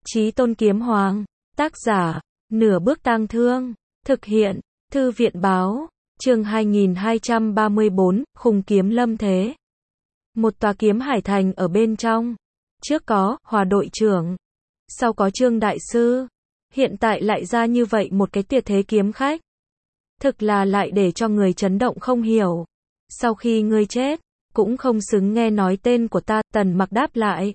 Chí Tôn Kiếm Hoàng, tác giả, Nửa Bước Tang Thương, thực hiện, Thư viện báo, chương 2234, Khung Kiếm Lâm Thế. Một tòa kiếm hải thành ở bên trong. Trước có Hòa đội trưởng, sau có Trương đại sư, hiện tại lại ra như vậy một cái tuyệt thế kiếm khách. Thực là lại để cho người chấn động không hiểu. Sau khi ngươi chết, cũng không xứng nghe nói tên của ta, Tần Mặc đáp lại.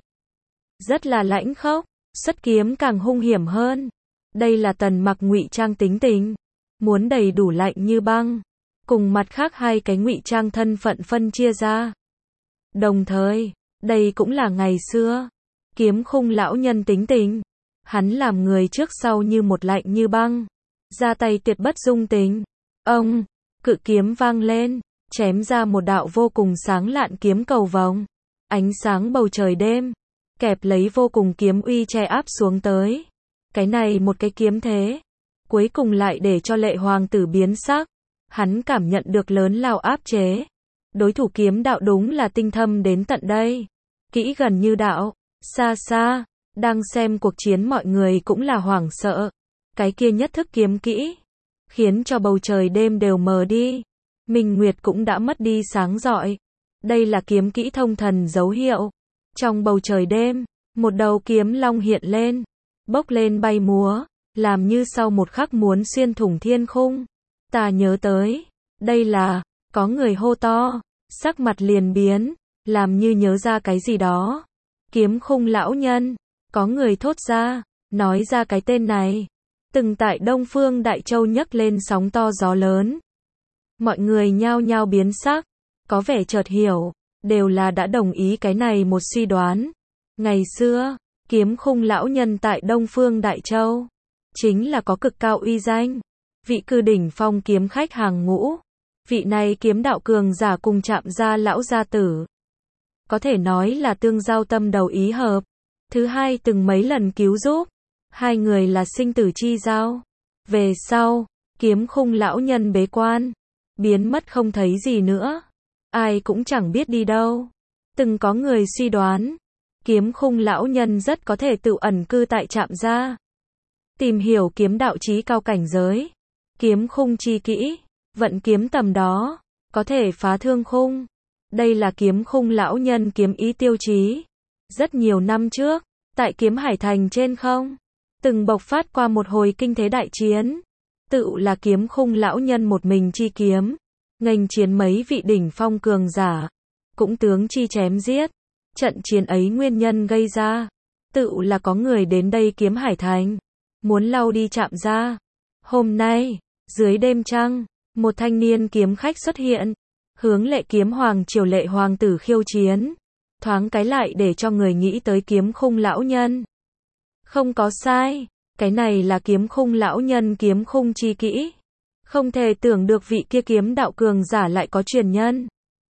Rất là lãnh khốc, xuất kiếm càng hung hiểm hơn. Đây là Tần Mặc ngụy trang tính tình, muốn đầy đủ lạnh như băng, cùng mặt khác hai cái ngụy trang thân phận phân chia ra. Đồng thời, đây cũng là ngày xưa Kiếm Khung lão nhân tính tình. Hắn làm người trước sau như một lạnh như băng, ra tay tuyệt bất dung tình. Ông, cự kiếm vang lên, chém ra một đạo vô cùng sáng lạn kiếm cầu vồng. Ánh sáng bầu trời đêm, kẹp lấy vô cùng kiếm uy che áp xuống tới. Cái này một cái kiếm thế, cuối cùng lại để cho Lệ hoàng tử biến sắc. Hắn cảm nhận được lớn lao áp chế. Đối thủ kiếm đạo đúng là tinh thâm đến tận đây. Kỹ gần như đạo, xa xa, đang xem cuộc chiến mọi người cũng là hoảng sợ. Cái kia nhất thức kiếm kỹ, khiến cho bầu trời đêm đều mờ đi. Minh Nguyệt cũng đã mất đi sáng rọi. Đây là kiếm kỹ thông thần dấu hiệu. Trong bầu trời đêm, một đầu kiếm long hiện lên, bốc lên bay múa, làm như sau một khắc muốn xuyên thủng thiên khung. Ta nhớ tới, đây là, có người hô to, sắc mặt liền biến, làm như nhớ ra cái gì đó. Kiếm Khung lão nhân, có người thốt ra, nói ra cái tên này. Từng tại Đông Phương Đại Châu nhấc lên sóng to gió lớn. Mọi người nhao nhao biến sắc, có vẻ chợt hiểu, đều là đã đồng ý cái này một suy đoán. Ngày xưa, Kiếm Khung lão nhân tại Đông Phương Đại Châu, chính là có cực cao uy danh. Vị cư đỉnh phong kiếm khách hàng ngũ. Vị này kiếm đạo cường giả cùng Trạm gia lão gia tử, có thể nói là tương giao tâm đầu ý hợp. Thứ hai từng mấy lần cứu giúp, hai người là sinh tử chi giao. Về sau, Kiếm Khung lão nhân bế quan, biến mất không thấy gì nữa. Ai cũng chẳng biết đi đâu. Từng có người suy đoán, Kiếm Khung lão nhân rất có thể tự ẩn cư tại Trạm gia, tìm hiểu kiếm đạo chí cao cảnh giới. Kiếm khung chi kỹ, vận kiếm tầm đó, có thể phá thương khung. Đây là Kiếm Khung lão nhân kiếm ý tiêu chí. Rất nhiều năm trước, tại Kiếm Hải Thành trên không, từng bộc phát qua một hồi kinh thế đại chiến. Tự là Kiếm Khung lão nhân một mình chi kiếm, nghênh chiến mấy vị đỉnh phong cường giả, cũng tướng chi chém giết. Trận chiến ấy nguyên nhân gây ra, tự là có người đến đây Kiếm Hải Thành, muốn lau đi Trạm gia. Hôm nay, dưới đêm trăng, một thanh niên kiếm khách xuất hiện, hướng Lệ Kiếm Hoàng triều Lệ hoàng tử khiêu chiến. Thoáng cái lại để cho người nghĩ tới Kiếm Khung lão nhân. Không có sai, cái này là Kiếm Khung lão nhân kiếm khung chi kỹ. Không thể tưởng được vị kia kiếm đạo cường giả lại có truyền nhân,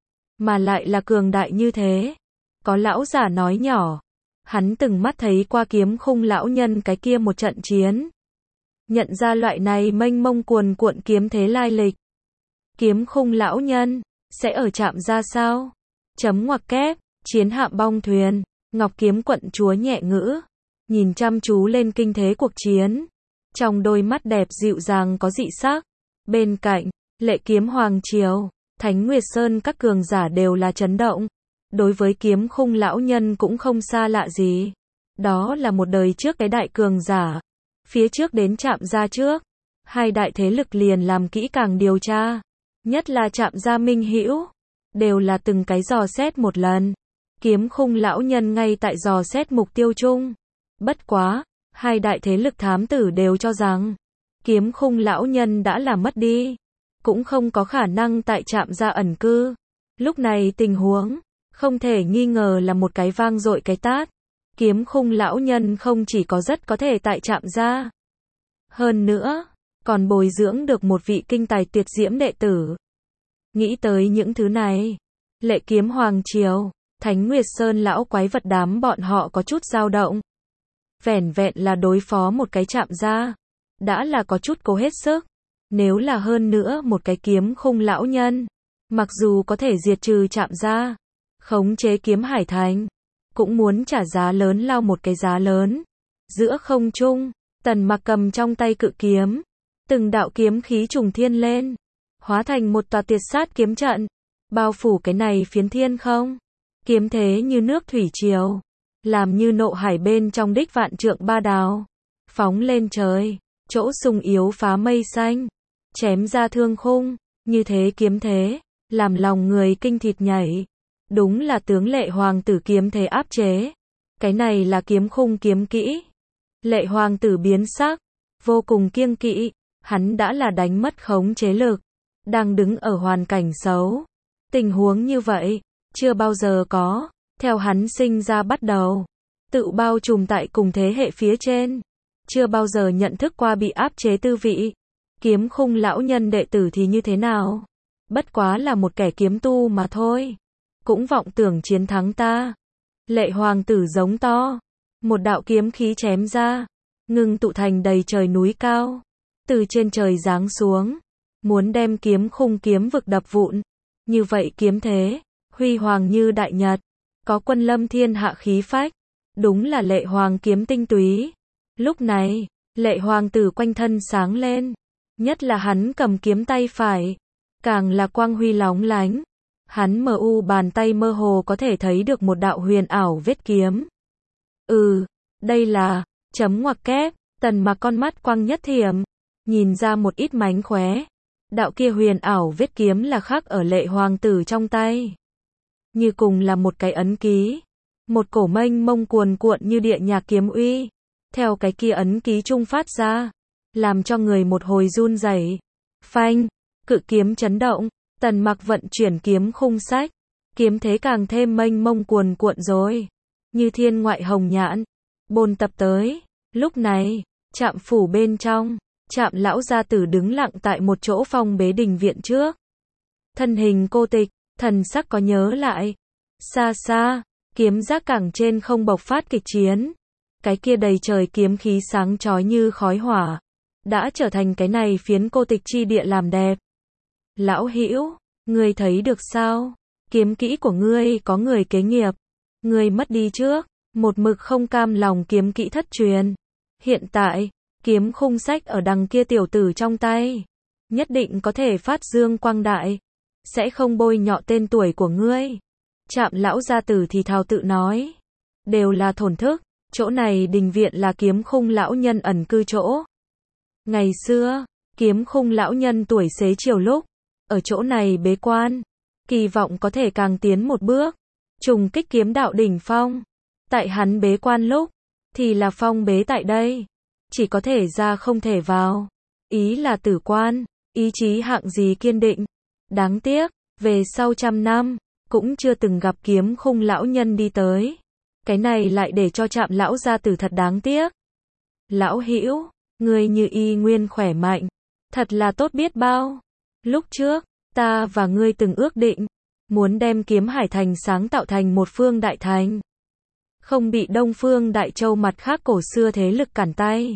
mà lại là cường đại như thế. Có lão giả nói nhỏ, hắn từng mắt thấy qua Kiếm Khung lão nhân cái kia một trận chiến, nhận ra loại này mênh mông cuồn cuộn kiếm thế lai lịch. Kiếm Khung lão nhân sẽ ở Trạm gia sao? Chấm ngoặc kép, chiến hạm bong thuyền. Ngọc Kiếm quận chúa nhẹ ngữ, nhìn chăm chú lên kinh thế cuộc chiến, trong đôi mắt đẹp dịu dàng có dị sắc. Bên cạnh, Lệ Kiếm Hoàng triều, Thánh Nguyệt Sơn các cường giả đều là chấn động. Đối với Kiếm Khung lão nhân cũng không xa lạ gì. Đó là một đời trước cái đại cường giả. Phía trước đến Trạm gia trước, hai đại thế lực liền làm kỹ càng điều tra. Nhất là Trạm gia Minh Hữu, đều là từng cái dò xét một lần. Kiếm Khung lão nhân ngay tại dò xét mục tiêu chung. Bất quá, hai đại thế lực thám tử đều cho rằng, Kiếm Khung lão nhân đã là mất đi, cũng không có khả năng tại Trạm gia ẩn cư. Lúc này tình huống, không thể nghi ngờ là một cái vang dội cái tát. Kiếm Khung lão nhân không chỉ có rất có thể tại Trạm gia, hơn nữa, còn bồi dưỡng được một vị kinh tài tuyệt diễm đệ tử. Nghĩ tới những thứ này, Lệ Kiếm Hoàng triều, Thánh Nguyệt Sơn lão quái vật đám bọn họ có chút dao động. Vẻn vẹn là đối phó một cái Trạm gia, đã là có chút cố hết sức. Nếu là hơn nữa một cái Kiếm Khung lão nhân, mặc dù có thể diệt trừ Trạm gia, khống chế Kiếm Hải Thành, cũng muốn trả giá lớn lao một cái giá lớn. Giữa không trung, Tần Mặc cầm trong tay cự kiếm, từng đạo kiếm khí trùng thiên lên, hóa thành một tòa tuyệt sát kiếm trận, bao phủ cái này phiến thiên không. Kiếm thế như nước thủy triều, làm như nộ hải bên trong đích vạn trượng ba đào, phóng lên trời, chỗ sung yếu phá mây xanh, chém ra thương khung, như thế kiếm thế, làm lòng người kinh thịt nhảy. Đúng là tướng Lệ Hoàng tử kiếm thế áp chế. Cái này là kiếm khung kiếm kỹ. Lệ Hoàng tử biến sắc, vô cùng kiêng kỵ, hắn đã là đánh mất khống chế lực, đang đứng ở hoàn cảnh xấu. Tình huống như vậy, chưa bao giờ có, theo hắn sinh ra bắt đầu, tự bao trùm tại cùng thế hệ phía trên, chưa bao giờ nhận thức qua bị áp chế tư vị. Kiếm khung lão nhân đệ tử thì như thế nào? Bất quá là một kẻ kiếm tu mà thôi, cũng vọng tưởng chiến thắng ta. Lệ Hoàng tử giống to, một đạo kiếm khí chém ra, ngưng tụ thành đầy trời núi cao, từ trên trời giáng xuống, muốn đem kiếm khung kiếm vực đập vụn. Như vậy kiếm thế, huy hoàng như đại nhật, có quân lâm thiên hạ khí phách, đúng là Lệ Hoàng kiếm tinh túy. Lúc này, Lệ Hoàng tử quanh thân sáng lên, nhất là hắn cầm kiếm tay phải, càng là quang huy lóng lánh. Hắn mờ u bàn tay mơ hồ có thể thấy được một đạo huyền ảo vết kiếm. Đây là, chấm ngoặc kép, Tần Mặc con mắt quang nhất thiểm, nhìn ra một ít mánh khóe. Đạo kia huyền ảo vết kiếm là khắc ở Lệ Hoàng tử trong tay. Như cùng là một cái ấn ký. Một cổ mênh mông cuồn cuộn như địa nhạc kiếm uy. Theo cái kia ấn ký trung phát ra, làm cho người một hồi run rẩy. Phanh, cự kiếm chấn động, Tần Mặc vận chuyển kiếm khung sách. Kiếm thế càng thêm mênh mông cuồn cuộn rồi. Như thiên ngoại hồng nhãn, bồn tập tới. Lúc này, Trạm phủ bên trong, Trạm lão gia tử đứng lặng tại một chỗ phong bế đình viện trước. Thân hình cô tịch, thần sắc có nhớ lại. Xa xa, kiếm giác cảng trên không bộc phát kịch chiến. Cái kia đầy trời kiếm khí sáng chói như khói hỏa, đã trở thành cái này phiến cô tịch chi địa làm đẹp. Lão hữu, ngươi thấy được sao? Kiếm kỹ của ngươi có người kế nghiệp. Ngươi mất đi trước, một mực không cam lòng kiếm kỹ thất truyền. Hiện tại, kiếm khung sách ở đằng kia tiểu tử trong tay, nhất định có thể phát dương quang đại, sẽ không bôi nhọ tên tuổi của ngươi. Trạm lão gia tử thì thào tự nói, đều là thổn thức, chỗ này đình viện là kiếm khung lão nhân ẩn cư chỗ. Ngày xưa, kiếm khung lão nhân tuổi xế chiều lúc, ở chỗ này bế quan, kỳ vọng có thể càng tiến một bước, trùng kích kiếm đạo đỉnh phong. Tại hắn bế quan lúc, thì là phong bế tại đây, chỉ có thể ra không thể vào. Ý là tử quan, ý chí hạng gì kiên định. Đáng tiếc, về sau trăm năm, cũng chưa từng gặp kiếm khung lão nhân đi tới. Cái này lại để cho Trạm lão gia tử thật đáng tiếc. Lão hữu, ngươi như y nguyên khỏe mạnh, thật là tốt biết bao. Lúc trước, ta và ngươi từng ước định, muốn đem Kiếm Hải Thành sáng tạo thành một phương đại thành, không bị Đông Phương Đại Châu mặt khác cổ xưa thế lực cản tay.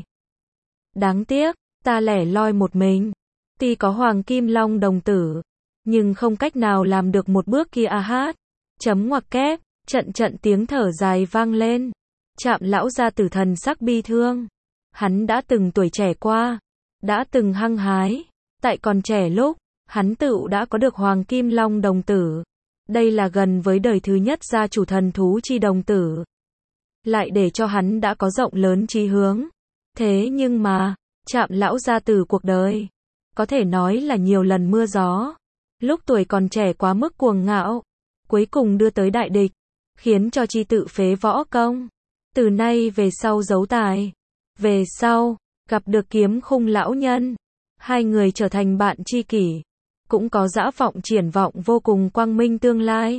Đáng tiếc, ta lẻ loi một mình, tuy có Hoàng Kim Long đồng tử, nhưng không cách nào làm được một bước kia a hát. Chấm ngoặc kép, trận tiếng thở dài vang lên. Trạm lão gia tử thần sắc bi thương. Hắn đã từng tuổi trẻ qua, đã từng hăng hái, tại còn trẻ lúc, hắn tự đã có được Hoàng Kim Long đồng tử. Đây là gần với đời thứ nhất gia chủ thần thú chi đồng tử. Lại để cho hắn đã có rộng lớn chí hướng. Thế nhưng mà, Trạm lão gia tử cuộc đời, có thể nói là nhiều lần mưa gió. Lúc tuổi còn trẻ quá mức cuồng ngạo, cuối cùng đưa tới đại địch, khiến cho chi tự phế võ công. Từ nay về sau giấu tài. Về sau, gặp được kiếm khung lão nhân, hai người trở thành bạn tri kỷ, cũng có dã vọng triển vọng vô cùng quang minh tương lai.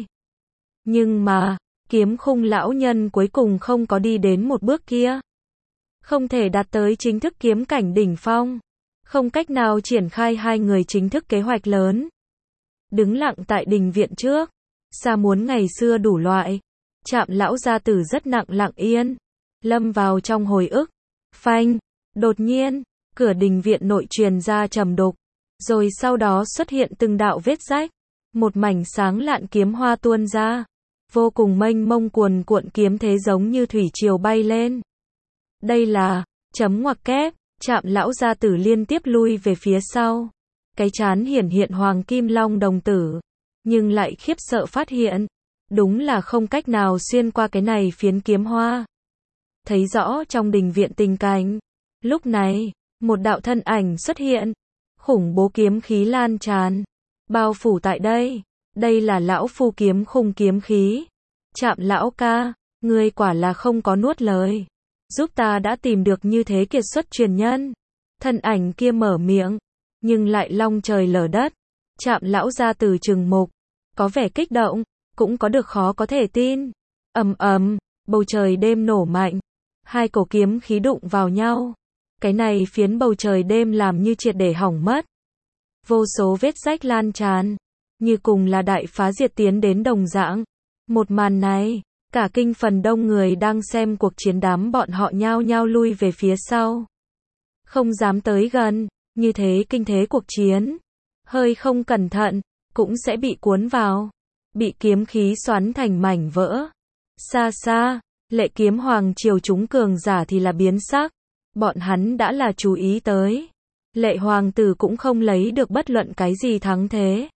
Nhưng mà, kiếm khung lão nhân cuối cùng không có đi đến một bước kia. Không thể đạt tới chính thức kiếm cảnh đỉnh phong. Không cách nào triển khai hai người chính thức kế hoạch lớn. Đứng lặng tại đình viện trước, xa muốn ngày xưa đủ loại. Trạm lão gia tử rất lặng yên, lâm vào trong hồi ức. Phanh, đột nhiên, cửa đình viện nội truyền ra trầm đục, rồi sau đó xuất hiện từng đạo vết rách, một mảnh sáng lạn kiếm hoa tuôn ra, vô cùng mênh mông cuồn cuộn kiếm thế giống như thủy triều bay lên. Đây là, chấm ngoặc kép, Trạm lão gia tử liên tiếp lui về phía sau. Cái trán hiển hiện hoàng kim long đồng tử. Nhưng lại khiếp sợ phát hiện. Đúng là không cách nào xuyên qua cái này phiến kiếm hoa. Thấy rõ trong đình viện tình cảnh. Lúc này, một đạo thân ảnh xuất hiện. Khủng bố kiếm khí lan tràn. Bao phủ tại đây. Đây là lão phu kiếm khung kiếm khí. Trạm lão ca, ngươi quả là không có nuốt lời. Giúp ta đã tìm được như thế kiệt xuất truyền nhân. Thân ảnh kia mở miệng. Nhưng lại long trời lở đất. Trạm lão gia tử trừng mục. Có vẻ kích động. Cũng có được khó có thể tin. Ầm ầm, bầu trời đêm nổ mạnh. Hai cổ kiếm khí đụng vào nhau. Cái này phiến bầu trời đêm làm như triệt để hỏng mất. Vô số vết rách lan tràn. Như cùng là đại phá diệt tiến đến đồng dạng. Một màn này, cả kinh phần đông người đang xem cuộc chiến đám bọn họ nhao nhao lui về phía sau. Không dám tới gần, như thế kinh thế cuộc chiến. Hơi không cẩn thận, cũng sẽ bị cuốn vào. Bị kiếm khí xoắn thành mảnh vỡ. Xa xa, Lệ Kiếm Hoàng triều chúng cường giả thì là biến sắc. Bọn hắn đã là chú ý tới. Lệ Hoàng tử cũng không lấy được bất luận cái gì thắng thế.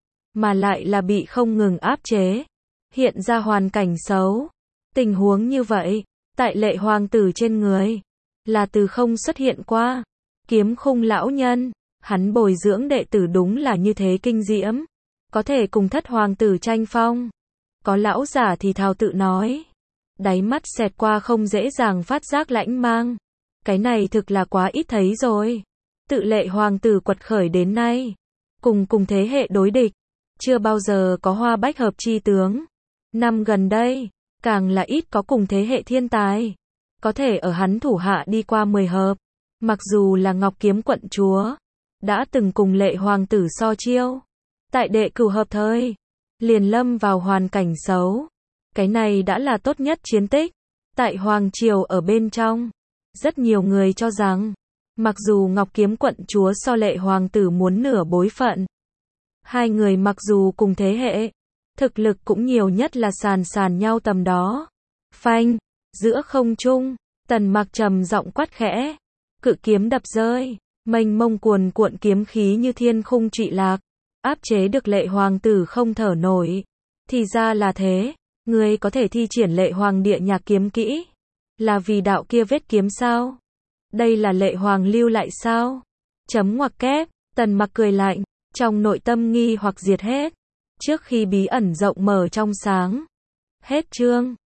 Mà lại là bị không ngừng áp chế. Hiện ra hoàn cảnh xấu. Tình huống như vậy, tại Lệ Hoàng tử trên người, là từ không xuất hiện qua. Kiếm khung lão nhân, hắn bồi dưỡng đệ tử đúng là như thế kinh diễm. Có thể cùng thất hoàng tử tranh phong. Có lão giả thì thào tự nói. Đáy mắt xẹt qua không dễ dàng phát giác lãnh mang. Cái này thực là quá ít thấy rồi. Tự Lệ hoàng tử quật khởi đến nay. Cùng thế hệ đối địch. Chưa bao giờ có hoa bách hợp chi tướng. Năm gần đây, càng là ít có cùng thế hệ thiên tài. Có thể ở hắn thủ hạ đi qua 10 hợp. Mặc dù là Ngọc Kiếm quận chúa. Đã từng cùng Lệ hoàng tử so chiêu. Tại đệ cửu hợp thời. Liền lâm vào hoàn cảnh xấu. Cái này đã là tốt nhất chiến tích. Tại Hoàng Triều ở bên trong. Rất nhiều người cho rằng. Mặc dù Ngọc Kiếm quận chúa so Lệ hoàng tử muốn nửa bối phận. Hai người mặc dù cùng thế hệ. Thực lực cũng nhiều nhất là sàn nhau tầm đó. Phanh. Giữa không trung. Tần Mặc trầm giọng quát khẽ. Cự kiếm đập rơi. Mênh mông cuồn cuộn kiếm khí như thiên khung trụy lạc. Áp chế được Lệ hoàng tử không thở nổi. Thì ra là thế. Ngươi có thể thi triển Lệ hoàng địa nhạc kiếm kỹ. Là vì đạo kia vết kiếm sao? Đây là Lệ hoàng lưu lại sao? Chấm ngoặc kép. Tần Mặc cười lạnh. Trong nội tâm nghi hoặc diệt hết. Trước khi bí ẩn rộng mở trong sáng. Hết chương.